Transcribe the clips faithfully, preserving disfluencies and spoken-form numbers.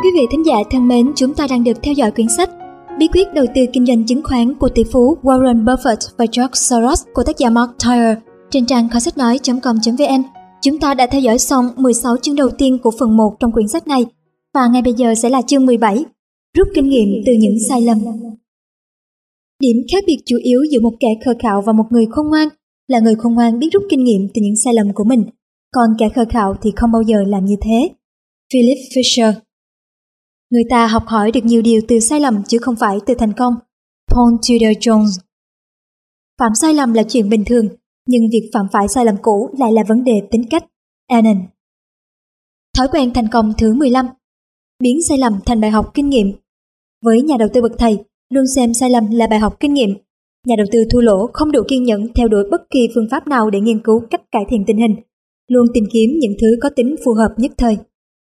Quý vị thính giả thân mến, chúng ta đang được theo dõi quyển sách Bí quyết đầu tư kinh doanh chứng khoán của tỷ phú Warren Buffett và George Soros của tác giả Mark Tyer trên trang kho sách nói chấm com chấm vn. Chúng ta đã theo dõi xong mười sáu chương đầu tiên của phần một trong quyển sách này và ngay bây giờ sẽ là chương mười bảy, rút kinh nghiệm từ những sai lầm. Điểm khác biệt chủ yếu giữa một kẻ khờ khạo và một người khôn ngoan là người khôn ngoan biết rút kinh nghiệm từ những sai lầm của mình, còn kẻ khờ khạo thì không bao giờ làm như thế. Philip Fisher. Người ta học hỏi được nhiều điều từ sai lầm chứ không phải từ thành công. Paul Tudor Jones. Phạm sai lầm là chuyện bình thường, nhưng việc phạm phải sai lầm cũ lại là vấn đề tính cách. Annan. Thói quen thành công thứ mười lăm. Biến sai lầm thành bài học kinh nghiệm. Với nhà đầu tư bậc thầy, luôn xem sai lầm là bài học kinh nghiệm. Nhà đầu tư thua lỗ không đủ kiên nhẫn theo đuổi bất kỳ phương pháp nào để nghiên cứu cách cải thiện tình hình, luôn tìm kiếm những thứ có tính phù hợp nhất thời.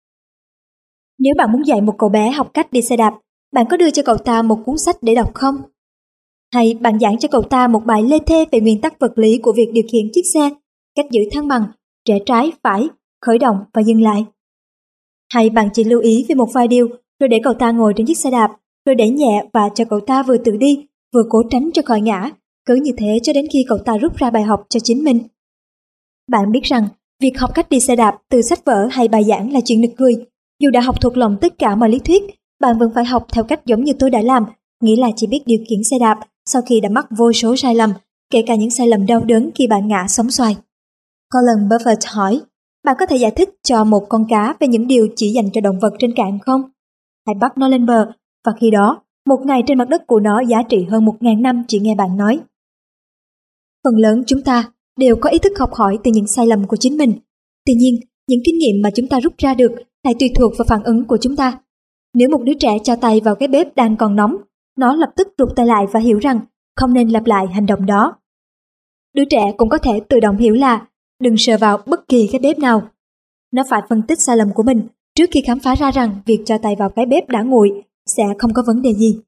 Nếu bạn muốn dạy một cậu bé học cách đi xe đạp, bạn có đưa cho cậu ta một cuốn sách để đọc không? Hay bạn giảng cho cậu ta một bài lê thê về nguyên tắc vật lý của việc điều khiển chiếc xe, cách giữ thăng bằng, rẽ trái, phải, khởi động và dừng lại? Hay bạn chỉ lưu ý về một vài điều rồi để cậu ta ngồi trên chiếc xe đạp, rồi đẩy nhẹ và cho cậu ta vừa tự đi, vừa cố tránh cho khỏi ngã, cứ như thế cho đến khi cậu ta rút ra bài học cho chính mình? Bạn biết rằng, việc học cách đi xe đạp từ sách vở hay bài giảng là chuyện nực cười. Dù đã học thuộc lòng tất cả mọi lý thuyết, bạn vẫn phải học theo cách giống như tôi đã làm, nghĩa là chỉ biết điều khiển xe đạp sau khi đã mắc vô số sai lầm, kể cả những sai lầm đau đớn khi bạn ngã sóng xoài. Colin Buffett hỏi, bạn có thể giải thích cho một con cá về những điều chỉ dành cho động vật trên cạn không? Hãy bắt nó lên bờ, và khi đó, một ngày trên mặt đất của nó giá trị hơn một ngàn năm chỉ nghe bạn nói. Phần lớn chúng ta đều có ý thức học hỏi từ những sai lầm của chính mình. Tuy nhiên, những kinh nghiệm mà chúng ta rút ra được lại tùy thuộc vào phản ứng của chúng ta. Nếu một đứa trẻ cho tay vào cái bếp đang còn nóng, nó lập tức rụt tay lại và hiểu rằng không nên lặp lại hành động đó. Đứa trẻ cũng có thể tự động hiểu là đừng sờ vào bất kỳ cái bếp nào. Nó phải phân tích sai lầm của mình trước khi khám phá ra rằng việc cho tay vào cái bếp đã nguội sẽ không có vấn đề gì.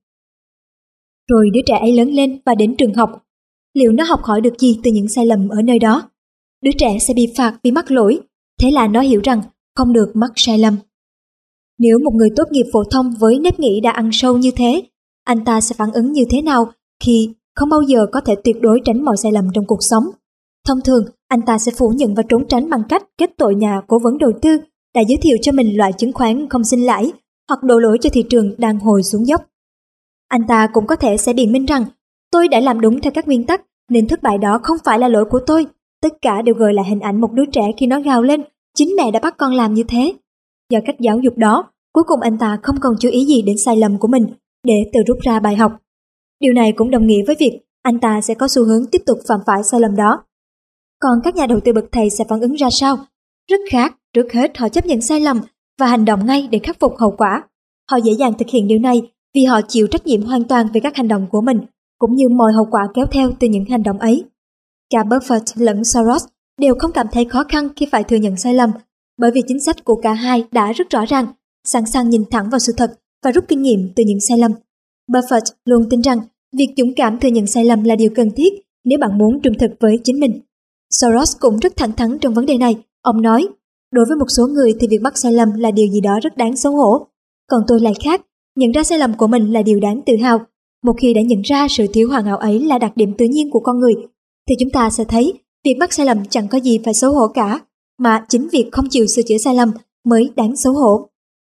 Rồi đứa trẻ ấy lớn lên và đến trường học. Liệu nó học hỏi được gì từ những sai lầm ở nơi đó? Đứa trẻ sẽ bị phạt vì mắc lỗi, thế là nó hiểu rằng không được mắc sai lầm. Nếu một người tốt nghiệp phổ thông với nếp nghĩ đã ăn sâu như thế, anh ta sẽ phản ứng như thế nào khi không bao giờ có thể tuyệt đối tránh mọi sai lầm trong cuộc sống? Thông thường, anh ta sẽ phủ nhận và trốn tránh bằng cách kết tội nhà cố vấn đầu tư đã giới thiệu cho mình loại chứng khoán không sinh lãi hoặc đổ lỗi cho thị trường đang hồi xuống dốc. Anh ta cũng có thể sẽ biện minh rằng tôi đã làm đúng theo các nguyên tắc nên thất bại đó không phải là lỗi của tôi. Tất cả đều gợi lại hình ảnh một đứa trẻ khi nó gào lên chính mẹ đã bắt con làm như thế. Do cách giáo dục đó, cuối cùng anh ta không còn chú ý gì đến sai lầm của mình để tự rút ra bài học. Điều này cũng đồng nghĩa với việc anh ta sẽ có xu hướng tiếp tục phạm phải sai lầm đó. Còn các nhà đầu tư bậc thầy sẽ phản ứng ra sao? Rất khác, trước hết họ chấp nhận sai lầm và hành động ngay để khắc phục hậu quả. Họ dễ dàng thực hiện điều này vì họ chịu trách nhiệm hoàn toàn về các hành động của mình, cũng như mọi hậu quả kéo theo từ những hành động ấy. Cả Buffett lẫn Soros đều không cảm thấy khó khăn khi phải thừa nhận sai lầm, bởi vì chính sách của cả hai đã rất rõ ràng, sẵn sàng nhìn thẳng vào sự thật và rút kinh nghiệm từ những sai lầm. Buffett luôn tin rằng việc dũng cảm thừa nhận sai lầm là điều cần thiết nếu bạn muốn trung thực với chính mình. Soros cũng rất thẳng thắn trong vấn đề này. Ông nói, đối với một số người thì việc mắc sai lầm là điều gì đó rất đáng xấu hổ. Còn tôi lại khác, nhận ra sai lầm của mình là điều đáng tự hào. Một khi đã nhận ra sự thiếu hoàn hảo ấy là đặc điểm tự nhiên của con người, thì chúng ta sẽ thấy việc mắc sai lầm chẳng có gì phải xấu hổ cả, mà chính việc không chịu sửa chữa sai lầm mới đáng xấu hổ.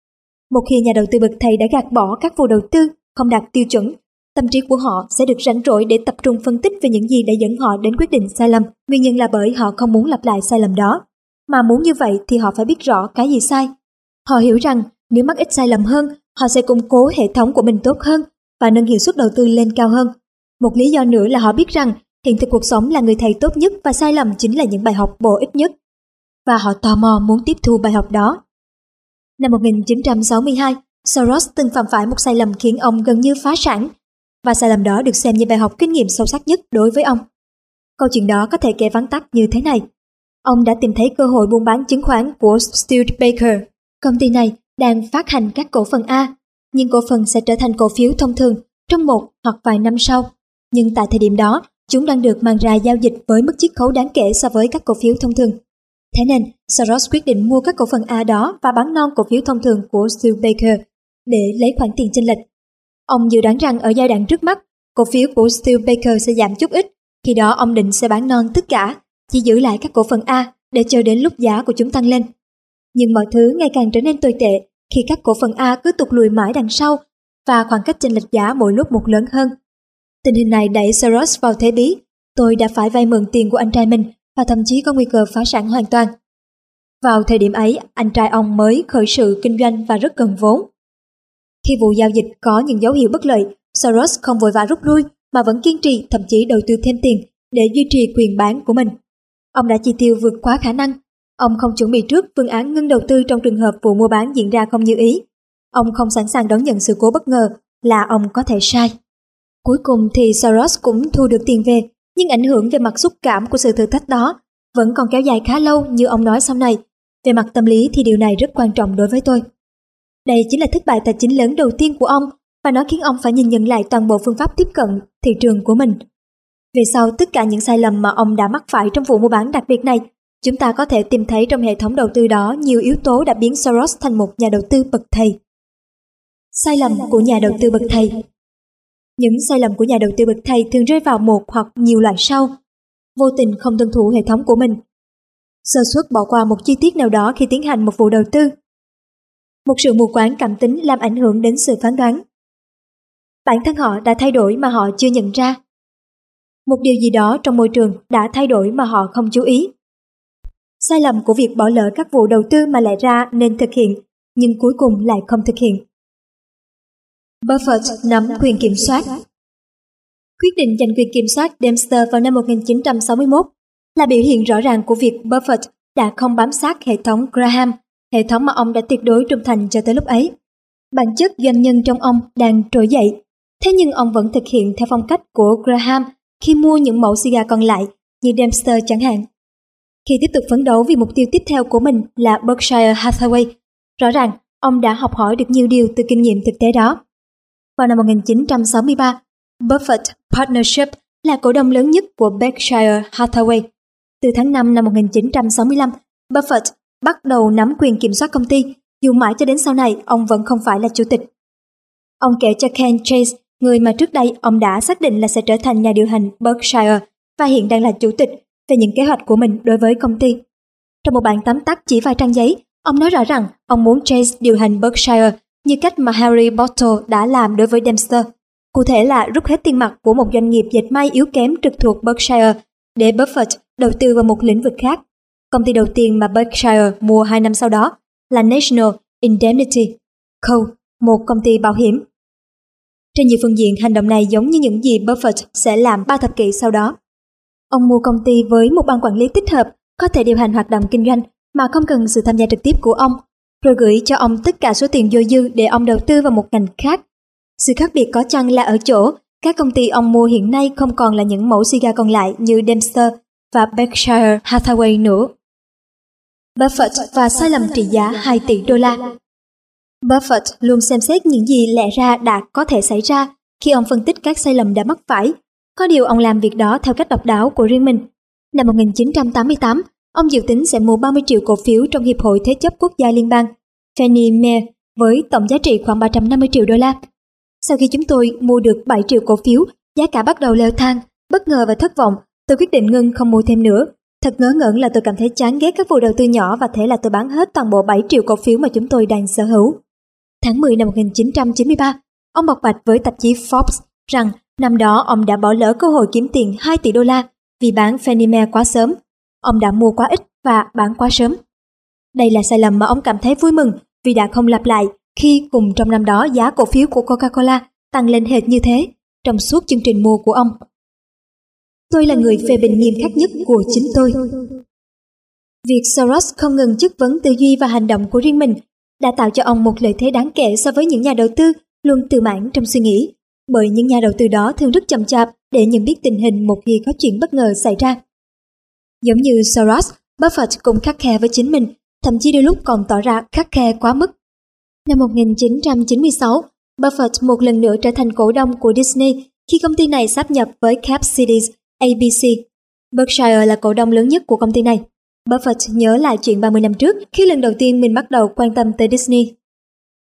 Một khi nhà đầu tư bậc thầy đã gạt bỏ các vụ đầu tư không đạt tiêu chuẩn, tâm trí của họ sẽ được rảnh rỗi để tập trung phân tích về những gì đã dẫn họ đến quyết định sai lầm. Nguyên nhân là bởi họ không muốn lặp lại sai lầm đó, mà muốn như vậy thì họ phải biết rõ cái gì sai. Họ hiểu rằng nếu mắc ít sai lầm hơn, họ sẽ củng cố hệ thống của mình tốt hơn và nâng hiệu suất đầu tư lên cao hơn. Một lý do nữa là họ biết rằng hiện thực cuộc sống là người thầy tốt nhất và sai lầm chính là những bài học bổ ích nhất. Và họ tò mò muốn tiếp thu bài học đó. Năm một nghìn chín trăm sáu mươi hai, Soros từng phạm phải một sai lầm khiến ông gần như phá sản, và sai lầm đó được xem như bài học kinh nghiệm sâu sắc nhất đối với ông. Câu chuyện đó có thể kể vắn tắt như thế này. Ông đã tìm thấy cơ hội buôn bán chứng khoán của Studebaker. Công ty này đang phát hành các cổ phần A, nhưng cổ phần sẽ trở thành cổ phiếu thông thường trong một hoặc vài năm sau. Nhưng tại thời điểm đó, chúng đang được mang ra giao dịch với mức chiết khấu đáng kể so với các cổ phiếu thông thường. Thế nên, Soros quyết định mua các cổ phần A đó và bán non cổ phiếu thông thường của Studebaker để lấy khoản tiền chênh lệch. Ông dự đoán rằng ở giai đoạn trước mắt, cổ phiếu của Studebaker sẽ giảm chút ít, khi đó ông định sẽ bán non tất cả, chỉ giữ lại các cổ phần A để chờ đến lúc giá của chúng tăng lên. Nhưng mọi thứ ngày càng trở nên tồi tệ khi các cổ phần A cứ tụt lùi mãi đằng sau và khoảng cách chênh lệch giá mỗi lúc một lớn hơn. Tình hình này đẩy Soros vào thế bí. Tôi đã phải vay mượn tiền của anh trai mình và thậm chí có nguy cơ phá sản hoàn toàn. Vào thời điểm ấy, anh trai ông mới khởi sự kinh doanh và rất cần vốn. Khi vụ giao dịch có những dấu hiệu bất lợi, Soros không vội vã rút lui mà vẫn kiên trì, thậm chí đầu tư thêm tiền để duy trì quyền bán của mình. Ông đã chi tiêu vượt quá khả năng. Ông không chuẩn bị trước phương án ngưng đầu tư trong trường hợp vụ mua bán diễn ra không như ý. Ông không sẵn sàng đón nhận sự cố bất ngờ là ông có thể sai. Cuối cùng thì Soros cũng thu được tiền về, nhưng ảnh hưởng về mặt xúc cảm của sự thử thách đó vẫn còn kéo dài khá lâu như ông nói sau này. Về mặt tâm lý thì điều này rất quan trọng đối với tôi. Đây chính là thất bại tài chính lớn đầu tiên của ông và nó khiến ông phải nhìn nhận lại toàn bộ phương pháp tiếp cận thị trường của mình. Về sau, tất cả những sai lầm mà ông đã mắc phải trong vụ mua bán đặc biệt này, chúng ta có thể tìm thấy trong hệ thống đầu tư đó nhiều yếu tố đã biến Soros thành một nhà đầu tư bậc thầy. Sai lầm của nhà đầu tư bậc thầy. Những sai lầm của nhà đầu tư bậc thầy thường rơi vào một hoặc nhiều loại sau. Vô tình không tuân thủ hệ thống của mình. Sơ suất bỏ qua một chi tiết nào đó khi tiến hành một vụ đầu tư. Một sự mù quáng cảm tính làm ảnh hưởng đến sự phán đoán. Bản thân họ đã thay đổi mà họ chưa nhận ra. Một điều gì đó trong môi trường đã thay đổi mà họ không chú ý. Sai lầm của việc bỏ lỡ các vụ đầu tư mà lại ra nên thực hiện, nhưng cuối cùng lại không thực hiện. Buffett nắm quyền kiểm soát. Quyết định giành quyền kiểm soát Dempster vào năm một nghìn chín trăm sáu mươi mốt là biểu hiện rõ ràng của việc Buffett đã không bám sát hệ thống Graham, hệ thống mà ông đã tuyệt đối trung thành cho tới lúc ấy. Bản chất doanh nhân trong ông đang trỗi dậy, thế nhưng ông vẫn thực hiện theo phong cách của Graham khi mua những mẫu xì gà còn lại như Dempster chẳng hạn. Khi tiếp tục phấn đấu vì mục tiêu tiếp theo của mình là Berkshire Hathaway, rõ ràng ông đã học hỏi được nhiều điều từ kinh nghiệm thực tế đó. Vào năm một nghìn chín trăm sáu mươi ba, Buffett Partnership là cổ đông lớn nhất của Berkshire Hathaway. Từ tháng năm năm một nghìn chín trăm sáu mươi lăm, Buffett bắt đầu nắm quyền kiểm soát công ty, dù mãi cho đến sau này ông vẫn không phải là chủ tịch. Ông kể cho Ken Chase, người mà trước đây ông đã xác định là sẽ trở thành nhà điều hành Berkshire và hiện đang là chủ tịch, về những kế hoạch của mình đối với công ty. Trong một bản tóm tắt chỉ vài trang giấy, ông nói rõ rằng ông muốn Chase điều hành Berkshire như cách mà Harry Bottle đã làm đối với Dempster. Cụ thể là rút hết tiền mặt của một doanh nghiệp dệt may yếu kém trực thuộc Berkshire để Buffett đầu tư vào một lĩnh vực khác. Công ty đầu tiên mà Berkshire mua hai năm sau đó là National Indemnity Co., một công ty bảo hiểm. Trên nhiều phương diện, hành động này giống như những gì Buffett sẽ làm ba thập kỷ sau đó. Ông mua công ty với một ban quản lý tích hợp, có thể điều hành hoạt động kinh doanh mà không cần sự tham gia trực tiếp của ông, rồi gửi cho ông tất cả số tiền dôi dư để ông đầu tư vào một ngành khác. Sự khác biệt có chăng là ở chỗ, các công ty ông mua hiện nay không còn là những mẫu xì gà còn lại như Dempster và Berkshire Hathaway nữa. Buffett và sai lầm trị giá hai tỷ đô la. Buffett luôn xem xét những gì lẽ ra đã có thể xảy ra khi ông phân tích các sai lầm đã mắc phải. Có điều ông làm việc đó theo cách độc đáo của riêng mình. Năm một nghìn chín trăm tám mươi tám, ông dự tính sẽ mua ba mươi triệu cổ phiếu trong Hiệp hội Thế chấp Quốc gia Liên bang, Fannie Mae, với tổng giá trị khoảng ba trăm năm mươi triệu đô la. Sau khi chúng tôi mua được bảy triệu cổ phiếu, giá cả bắt đầu leo thang. Bất ngờ và thất vọng, tôi quyết định ngưng không mua thêm nữa. Thật ngớ ngẩn là tôi cảm thấy chán ghét các vụ đầu tư nhỏ và thế là tôi bán hết toàn bộ bảy triệu cổ phiếu mà chúng tôi đang sở hữu. Tháng mười năm một nghìn chín trăm chín mươi ba, ông bộc bạch với tạp chí Forbes rằng năm đó ông đã bỏ lỡ cơ hội kiếm tiền hai tỷ đô la vì bán Fannie Mae quá sớm. Ông đã mua quá ít và bán quá sớm. Đây là sai lầm mà ông cảm thấy vui mừng vì đã không lặp lại khi cùng trong năm đó giá cổ phiếu của Coca-Cola tăng lên hệt như thế trong suốt chương trình mua của ông. Tôi là người phê bình nghiêm khắc nhất của chính tôi. Việc Soros không ngừng chất vấn tư duy và hành động của riêng mình đã tạo cho ông một lợi thế đáng kể so với những nhà đầu tư luôn tự mãn trong suy nghĩ, bởi những nhà đầu tư đó thường rất chậm chạp để nhận biết tình hình một khi có chuyện bất ngờ xảy ra. Giống như Soros, Buffett cũng khắt khe với chính mình, thậm chí đôi lúc còn tỏ ra khắt khe quá mức. Năm một nghìn chín trăm chín mươi sáu, Buffett một lần nữa trở thành cổ đông của Disney khi công ty này sáp nhập với Cap Cities A B C. Berkshire là cổ đông lớn nhất của công ty này. Buffett nhớ lại chuyện ba mươi năm trước khi lần đầu tiên mình bắt đầu quan tâm tới Disney.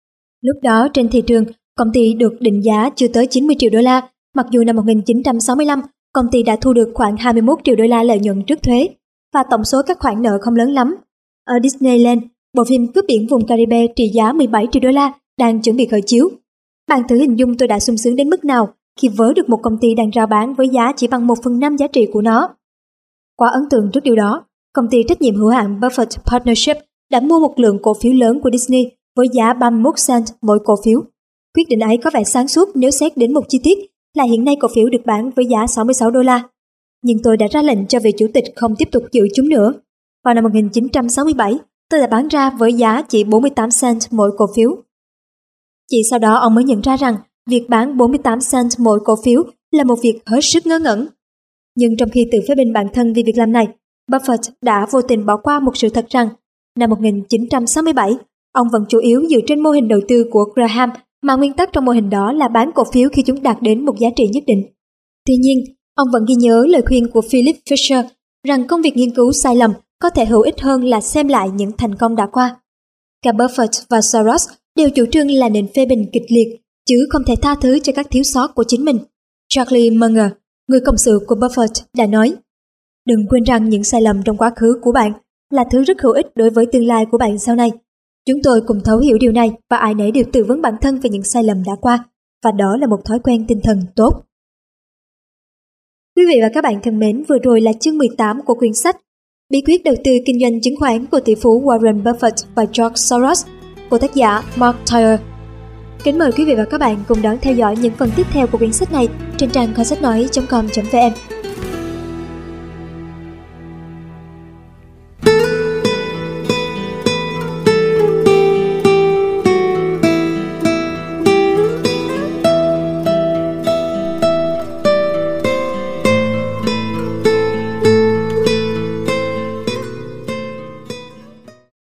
Lúc đó trên thị trường, công ty được định giá chưa tới chín mươi triệu đô la, mặc dù năm một nghìn chín trăm sáu mươi lăm, công ty đã thu được khoảng hai mươi mốt triệu đô la lợi nhuận trước thuế, và tổng số các khoản nợ không lớn lắm. Ở Disneyland, bộ phim Cướp biển vùng Caribe trị giá mười bảy triệu đô la đang chuẩn bị khởi chiếu. Bạn thử hình dung tôi đã sung sướng đến mức nào khi vớ được một công ty đang rao bán với giá chỉ bằng một phần năm giá trị của nó. Quá ấn tượng trước điều đó, công ty trách nhiệm hữu hạn Buffett Partnership đã mua một lượng cổ phiếu lớn của Disney với giá ba mươi mốt cent mỗi cổ phiếu. Quyết định ấy có vẻ sáng suốt nếu xét đến một chi tiết là hiện nay cổ phiếu được bán với giá sáu mươi sáu đô la. Nhưng tôi đã ra lệnh cho vị chủ tịch không tiếp tục giữ chúng nữa. Vào năm một nghìn chín trăm sáu mươi bảy, tôi đã bán ra với giá chỉ bốn mươi tám cent mỗi cổ phiếu. Chỉ sau đó ông mới nhận ra rằng việc bán bốn mươi tám cent mỗi cổ phiếu là một việc hết sức ngớ ngẩn. Nhưng trong khi tự phê bình bản thân vì việc làm này, Buffett đã vô tình bỏ qua một sự thật rằng năm một nghìn chín trăm sáu mươi bảy, ông vẫn chủ yếu dựa trên mô hình đầu tư của Graham, mà nguyên tắc trong mô hình đó là bán cổ phiếu khi chúng đạt đến một giá trị nhất định. Tuy nhiên, ông vẫn ghi nhớ lời khuyên của Philip Fisher rằng công việc nghiên cứu sai lầm có thể hữu ích hơn là xem lại những thành công đã qua. Cả Buffett và Soros đều chủ trương là nền phê bình kịch liệt, chứ không thể tha thứ cho các thiếu sót của chính mình. Charlie Munger, người cộng sự của Buffett, đã nói: "Đừng quên rằng những sai lầm trong quá khứ của bạn là thứ rất hữu ích đối với tương lai của bạn sau này. Chúng tôi cùng thấu hiểu điều này và ai nấy đều tự vấn bản thân về những sai lầm đã qua, và đó là một thói quen tinh thần tốt." Quý vị và các bạn thân mến, vừa rồi là chương mười tám của quyển sách Bí quyết đầu tư kinh doanh chứng khoán của tỷ phú Warren Buffett và George Soros của tác giả Mark Tyer. Kính mời quý vị và các bạn cùng đón theo dõi những phần tiếp theo của quyển sách này trên trang kho sách nói chấm com chấm vn.